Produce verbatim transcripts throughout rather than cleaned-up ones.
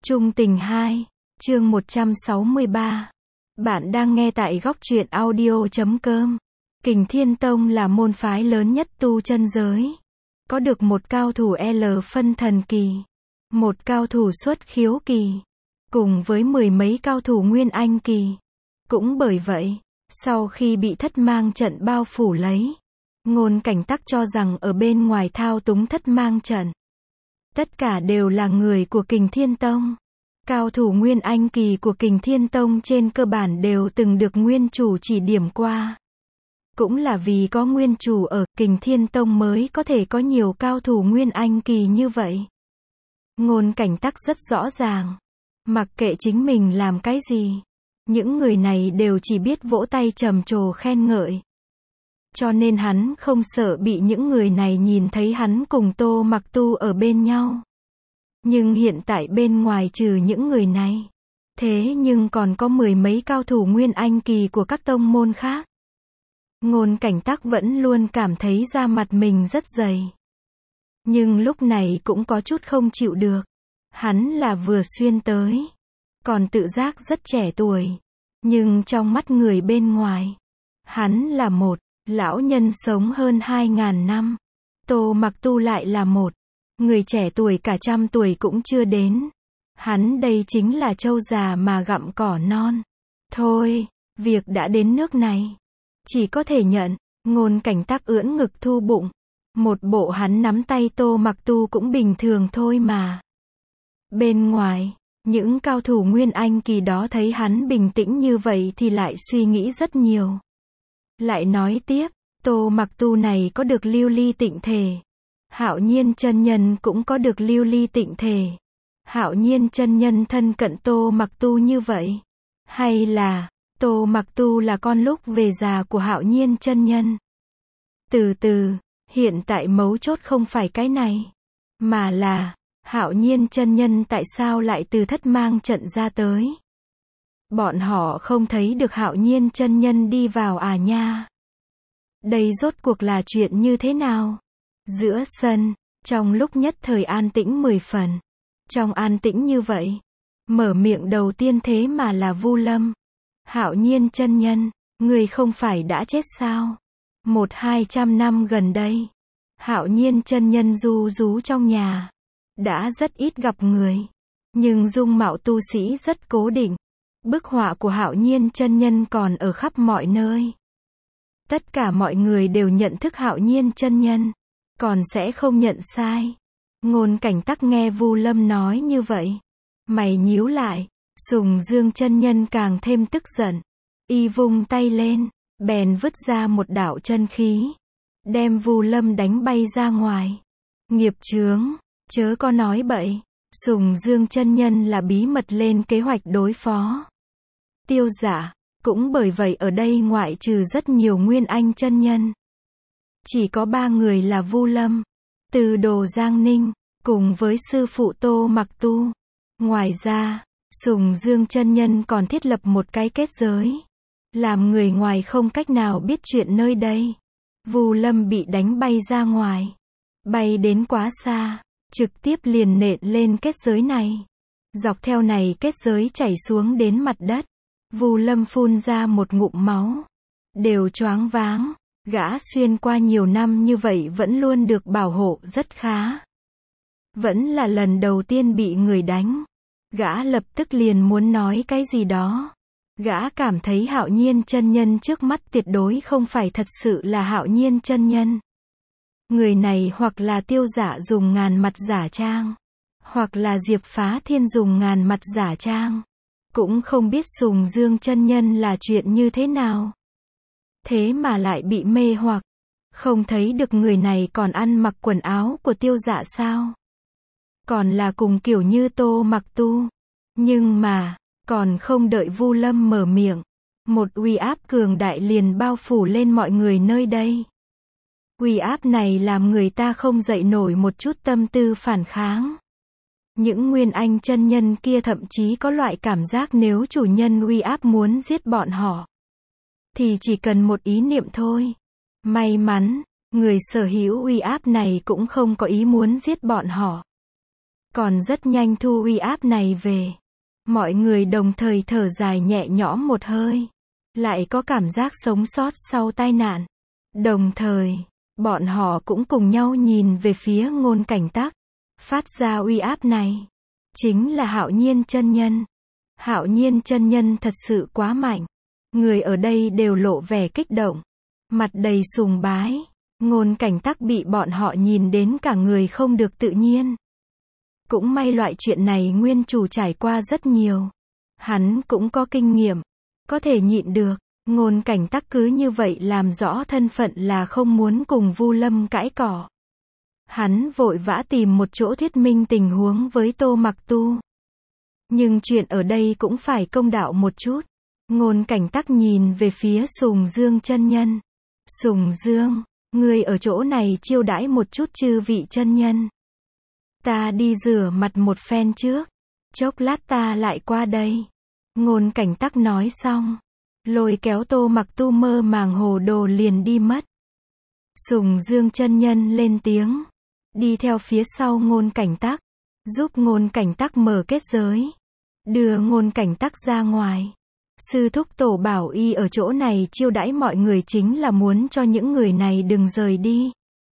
Chung tình hai, chương một trăm sáu mươi ba. Bạn đang nghe tại góc truyện audio chấm com. Kình Thiên Tông là môn phái lớn nhất tu chân giới. Có được một cao thủ L phân thần kỳ, một cao thủ xuất khiếu kỳ, cùng với mười mấy cao thủ nguyên anh kỳ. Cũng bởi vậy, sau khi bị thất mang trận bao phủ lấy, Ngôn Cảnh Tắc cho rằng ở bên ngoài thao túng thất mang trận, tất cả đều là người của Kình Thiên Tông. Cao thủ Nguyên Anh kỳ của Kình Thiên Tông trên cơ bản đều từng được nguyên chủ chỉ điểm qua. Cũng là vì có nguyên chủ ở, Kình Thiên Tông mới có thể có nhiều cao thủ Nguyên Anh kỳ như vậy. Ngôn Cảnh Tắc rất rõ ràng, mặc kệ chính mình làm cái gì, những người này đều chỉ biết vỗ tay trầm trồ khen ngợi. Cho nên hắn không sợ bị những người này nhìn thấy hắn cùng Tô Mặc Tu ở bên nhau. Nhưng hiện tại bên ngoài trừ những người này, thế nhưng còn có mười mấy cao thủ Nguyên Anh kỳ của các tông môn khác. Ngôn Cảnh Tắc vẫn luôn cảm thấy da mặt mình rất dày. Nhưng lúc này cũng có chút không chịu được. Hắn là vừa xuyên tới, còn tự giác rất trẻ tuổi. Nhưng trong mắt người bên ngoài, hắn là một lão nhân sống hơn hai ngàn năm. Tô Mặc Tu lại là một người trẻ tuổi cả trăm tuổi cũng chưa đến. Hắn đây chính là trâu già mà gặm cỏ non. Thôi, việc đã đến nước này, chỉ có thể nhận. Ngôn Cảnh Tắc ưỡn ngực thu bụng. Một bộ hắn nắm tay Tô Mặc Tu cũng bình thường thôi mà. Bên ngoài, những cao thủ Nguyên Anh kỳ đó thấy hắn bình tĩnh như vậy thì lại suy nghĩ rất nhiều. Lại nói tiếp, Tô Mặc Tu này có được lưu ly tịnh thể. Hạo Nhiên chân nhân cũng có được lưu ly tịnh thể. Hạo Nhiên chân nhân thân cận Tô Mặc Tu như vậy, hay là Tô Mặc Tu là con lúc về già của Hạo Nhiên chân nhân? Từ từ, hiện tại mấu chốt không phải cái này, mà là Hạo Nhiên chân nhân tại sao lại từ thất mang trận ra tới? Bọn họ không thấy được Hạo Nhiên chân nhân đi vào à nha? Đây rốt cuộc là chuyện như thế nào? Giữa sân, trong lúc nhất thời an tĩnh mười phần. Trong an tĩnh như vậy, mở miệng đầu tiên thế mà là Vu Lâm. Hạo Nhiên chân nhân, người không phải đã chết sao? Một hai trăm năm gần đây, Hạo Nhiên chân nhân du rú trong nhà, đã rất ít gặp người, nhưng dung mạo tu sĩ rất cố định. Bức họa của Hạo Nhiên chân nhân còn ở khắp mọi nơi. Tất cả mọi người đều nhận thức Hạo Nhiên chân nhân, còn sẽ không nhận sai. Ngôn Cảnh Tắc nghe Vu Lâm nói như vậy, mày nhíu lại. Sùng Dương chân nhân càng thêm tức giận, y vung tay lên, bèn vứt ra một đạo chân khí, đem Vu Lâm đánh bay ra ngoài. Nghiệp chướng, chớ có nói bậy. Sùng Dương chân nhân là bí mật lên kế hoạch đối phó Tiêu Giả. Cũng bởi vậy ở đây ngoại trừ rất nhiều Nguyên Anh chân nhân, chỉ có ba người là Vu Lâm, Từ Đồ Giang Ninh, cùng với sư phụ Tô Mặc Tu. Ngoài ra, Sùng Dương chân nhân còn thiết lập một cái kết giới, làm người ngoài không cách nào biết chuyện nơi đây. Vu Lâm bị đánh bay ra ngoài, bay đến quá xa, trực tiếp liền nện lên kết giới này. Dọc theo này kết giới chảy xuống đến mặt đất. Vu Lâm phun ra một ngụm máu, đều choáng váng. Gã xuyên qua nhiều năm như vậy vẫn luôn được bảo hộ rất khá, vẫn là lần đầu tiên bị người đánh. Gã lập tức liền muốn nói cái gì đó. Gã cảm thấy Hạo Nhiên chân nhân trước mắt tuyệt đối không phải thật sự là Hạo Nhiên chân nhân. Người này hoặc là Tiêu Giả dùng ngàn mặt giả trang, hoặc là Diệp Phá Thiên dùng ngàn mặt giả trang. Cũng không biết Sùng Dương chân nhân là chuyện như thế nào. Thế mà lại bị mê hoặc. Không thấy được người này còn ăn mặc quần áo của Tiêu Giả sao? Còn là cùng kiểu như Tô Mặc Tu. Nhưng mà, còn không đợi Vu Lâm mở miệng, một uy áp cường đại liền bao phủ lên mọi người nơi đây. Uy áp này làm người ta không dậy nổi một chút tâm tư phản kháng. Những Nguyên Anh chân nhân kia thậm chí có loại cảm giác nếu chủ nhân uy áp muốn giết bọn họ, thì chỉ cần một ý niệm thôi. May mắn, người sở hữu uy áp này cũng không có ý muốn giết bọn họ. còn rất nhanh thu uy áp này về. Mọi người đồng thời thở dài nhẹ nhõm một hơi. Lại có cảm giác sống sót sau tai nạn. Đồng thời, bọn họ cũng cùng nhau nhìn về phía Ngôn Cảnh Tắc. Phát ra uy áp này chính là Hạo Nhiên chân nhân. Hạo Nhiên chân nhân thật sự quá mạnh. Người ở đây đều lộ vẻ kích động, mặt đầy sùng bái. Ngôn Cảnh Tắc bị bọn họ nhìn đến cả người không được tự nhiên. Cũng may loại chuyện này nguyên chủ trải qua rất nhiều. Hắn cũng có kinh nghiệm, có thể nhịn được. Ngôn Cảnh Tắc cứ như vậy làm rõ thân phận là không muốn cùng Vu Lâm cãi cỏ. Hắn vội vã tìm một chỗ thuyết minh tình huống với Tô Mặc Tu. Nhưng chuyện ở đây cũng phải công đạo một chút. Ngôn Cảnh Tắc nhìn về phía Sùng Dương chân nhân. Sùng Dương, ngươi ở chỗ này chiêu đãi một chút chư vị chân nhân. Ta đi rửa mặt một phen trước. Chốc lát ta lại qua đây. Ngôn Cảnh Tắc nói xong, lôi kéo Tô Mặc Tu mơ màng hồ đồ liền đi mất. Sùng Dương chân nhân lên tiếng, đi theo phía sau Ngôn Cảnh Tắc, giúp Ngôn Cảnh Tắc mở kết giới, đưa Ngôn Cảnh Tắc ra ngoài. Sư thúc tổ bảo y ở chỗ này chiêu đãi mọi người chính là muốn cho những người này đừng rời đi.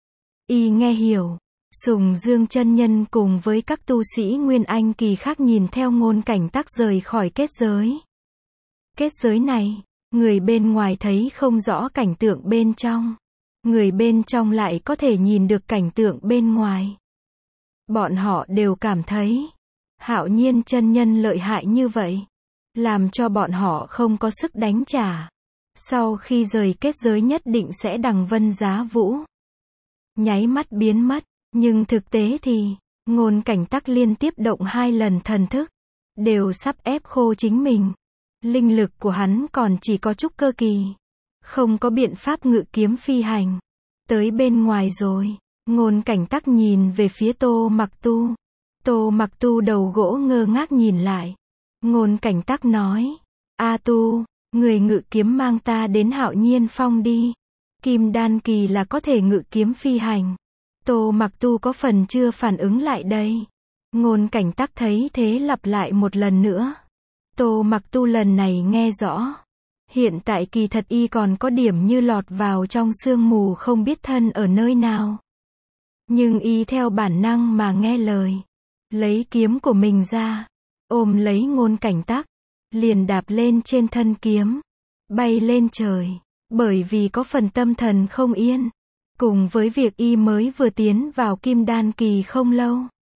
Y nghe hiểu. Sùng Dương chân nhân cùng với các tu sĩ Nguyên Anh kỳ khác nhìn theo Ngôn Cảnh Tắc rời khỏi kết giới. Kết giới này, người bên ngoài thấy không rõ cảnh tượng bên trong. Người bên trong lại có thể nhìn được cảnh tượng bên ngoài. Bọn họ đều cảm thấy Hạo Nhiên chân nhân lợi hại như vậy, làm cho bọn họ không có sức đánh trả. Sau khi rời kết giới nhất định sẽ đằng vân giá vũ, nháy mắt biến mất. Nhưng thực tế thì, Ngôn Cảnh Tắc liên tiếp động hai lần thần thức, đều sắp ép khô chính mình. Linh lực của hắn còn chỉ có trúc cơ kỳ, không có biện pháp ngự kiếm phi hành. Tới bên ngoài rồi, Ngôn Cảnh Tắc nhìn về phía Tô Mặc Tu. Tô Mặc Tu đầu gỗ ngơ ngác nhìn lại. Ngôn Cảnh Tắc nói, A Tu, người ngự kiếm mang ta đến Hạo Nhiên Phong đi. Kim đan kỳ là có thể ngự kiếm phi hành. Tô Mặc Tu có phần chưa phản ứng lại đây. Ngôn Cảnh Tắc thấy thế lặp lại một lần nữa. Tô Mặc Tu lần này nghe rõ. Hiện tại kỳ thật y còn có điểm như lọt vào trong sương mù không biết thân ở nơi nào. Nhưng y theo bản năng mà nghe lời. Lấy kiếm của mình ra, ôm lấy Ngôn Cảnh Tắc, liền đạp lên trên thân kiếm, bay lên trời. Bởi vì có phần tâm thần không yên, cùng với việc y mới vừa tiến vào kim đan kỳ không lâu.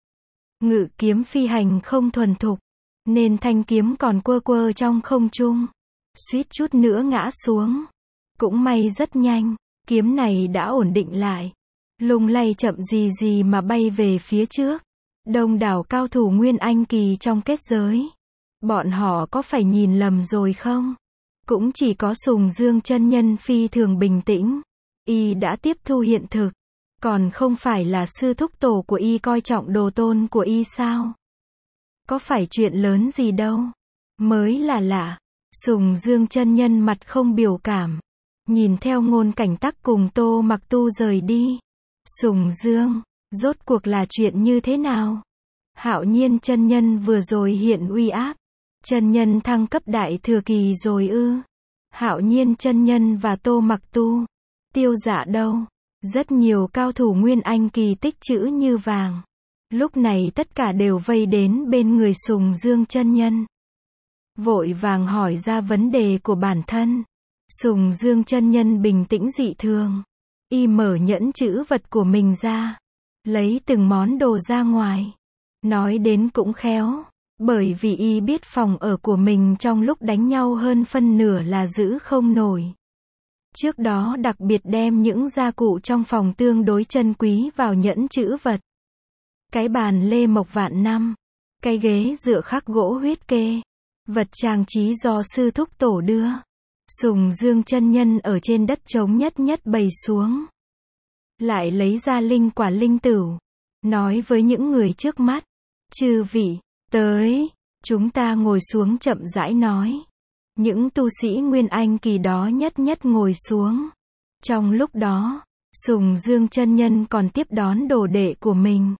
Ngự kiếm phi hành không thuần thục, nên thanh kiếm còn quơ quơ trong không trung, suýt chút nữa ngã xuống. Cũng may rất nhanh, kiếm này đã ổn định lại, lung lay chậm gì gì mà bay về phía trước. Đông đảo cao thủ Nguyên Anh kỳ trong kết giới. Bọn họ có phải nhìn lầm rồi không? Cũng chỉ có Sùng Dương chân nhân phi thường bình tĩnh. Y đã tiếp thu hiện thực, còn không phải là sư thúc tổ của y coi trọng đồ tôn của y sao? Có phải chuyện lớn gì đâu, mới là lạ. Sùng Dương chân nhân mặt không biểu cảm, nhìn theo Ngôn Cảnh Tắc cùng Tô Mặc Tu rời đi. Sùng Dương, rốt cuộc là chuyện như thế nào? Hạo Nhiên chân nhân vừa rồi hiện uy áp, chân nhân thăng cấp đại thừa kỳ rồi ư? Hạo Nhiên chân nhân và Tô Mặc Tu, Tiêu Dạ đâu? Rất nhiều cao thủ Nguyên Anh kỳ tích chữ như vàng. Lúc này tất cả đều vây đến bên người Sùng Dương chân nhân, vội vàng hỏi ra vấn đề của bản thân. Sùng Dương chân nhân bình tĩnh dị thường. Y mở nhẫn chữ vật của mình ra, lấy từng món đồ ra ngoài. Nói đến cũng khéo, bởi vì y biết phòng ở của mình trong lúc đánh nhau hơn phân nửa là giữ không nổi. Trước đó đặc biệt đem những gia cụ trong phòng tương đối chân quý vào nhẫn chữ vật. Cái bàn lê mộc vạn năm, cái ghế dựa khắc gỗ huyết kê, vật trang trí do sư thúc tổ đưa. Sùng Dương chân nhân ở trên đất trống nhất nhất bày xuống. Lại lấy ra linh quả linh tửu, nói với những người trước mắt, chư vị, tới, chúng ta ngồi xuống chậm rãi nói. Những tu sĩ Nguyên Anh kỳ đó nhất nhất ngồi xuống. Trong lúc đó, Sùng Dương chân nhân còn tiếp đón đồ đệ của mình.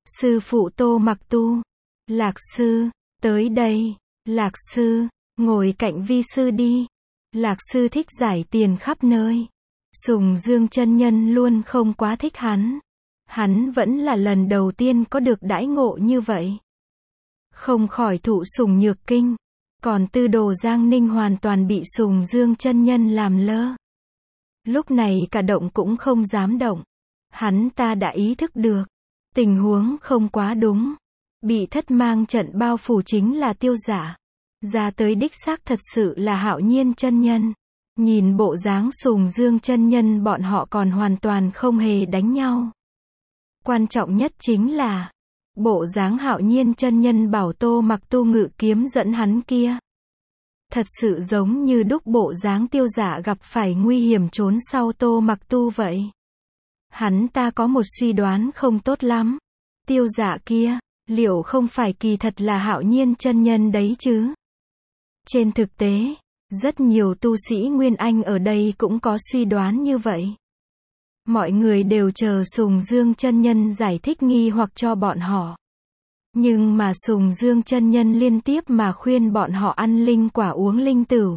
Sư phụ Tô Mặc Tu. Lạc sư, tới đây. Lạc sư, ngồi cạnh vi sư đi. Lạc sư thích giải tiền khắp nơi. Sùng Dương chân nhân luôn không quá thích hắn. Hắn vẫn là lần đầu tiên có được đãi ngộ như vậy. Không khỏi thụ sủng nhược kinh. Còn Tư Đồ Giang Ninh hoàn toàn bị Sùng Dương chân nhân làm lơ. Lúc này cả động cũng không dám động. Hắn ta đã ý thức được. Tình huống không quá đúng. Bị thất mang trận bao phủ chính là Tiêu Giả. Ra tới đích xác thật sự là Hạo Nhiên chân nhân. Nhìn bộ dáng Sùng Dương chân nhân bọn họ còn hoàn toàn không hề đánh nhau. Quan trọng nhất chính là bộ dáng Hạo Nhiên chân nhân bảo Tô Mặc Tu ngự kiếm dẫn hắn kia. Thật sự giống như đúc bộ dáng Tiêu Giả gặp phải nguy hiểm trốn sau Tô Mặc Tu vậy. Hắn ta có một suy đoán không tốt lắm. Tiêu Giả kia, liệu không phải kỳ thật là Hạo Nhiên chân nhân đấy chứ? Trên thực tế, rất nhiều tu sĩ Nguyên Anh ở đây cũng có suy đoán như vậy. Mọi người đều chờ Sùng Dương chân nhân giải thích nghi hoặc cho bọn họ. Nhưng mà Sùng Dương chân nhân liên tiếp mà khuyên bọn họ ăn linh quả uống linh tửu.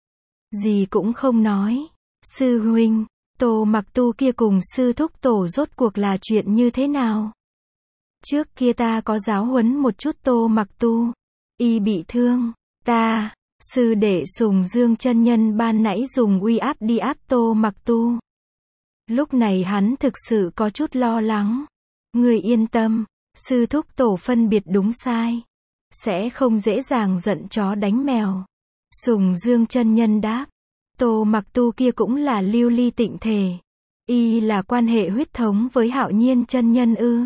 Gì cũng không nói. Sư huynh, Tô Mặc Tu kia cùng sư thúc tổ rốt cuộc là chuyện như thế nào? Trước kia ta có giáo huấn một chút Tô Mặc Tu. Y bị thương. Ta, sư đệ Sùng Dương chân nhân ban nãy dùng uy áp đi áp Tô Mặc Tu. Lúc này hắn thực sự có chút lo lắng. Người yên tâm, sư thúc tổ phân biệt đúng sai. Sẽ không dễ dàng giận chó đánh mèo. Sùng Dương chân nhân đáp. Tô Mặc Tu kia cũng là lưu ly tịnh thể. Y là quan hệ huyết thống với Hạo Nhiên chân nhân ư?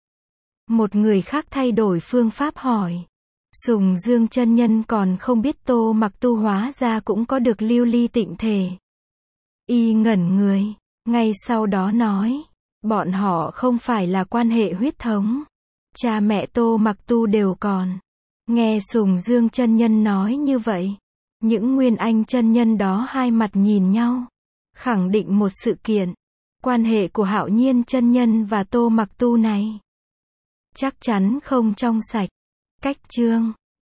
Một người khác thay đổi phương pháp hỏi. Sùng Dương chân nhân còn không biết Tô Mặc Tu hóa ra cũng có được lưu ly tịnh thể. Y ngẩn người, ngay sau đó nói, bọn họ không phải là quan hệ huyết thống. Cha mẹ Tô Mặc Tu đều còn. Nghe Sùng Dương chân nhân nói như vậy, những Nguyên Anh chân nhân đó hai mặt nhìn nhau, khẳng định một sự kiện. Quan hệ của Hạo Nhiên chân nhân và Tô Mặc Tu này chắc chắn không trong sạch. Cách chương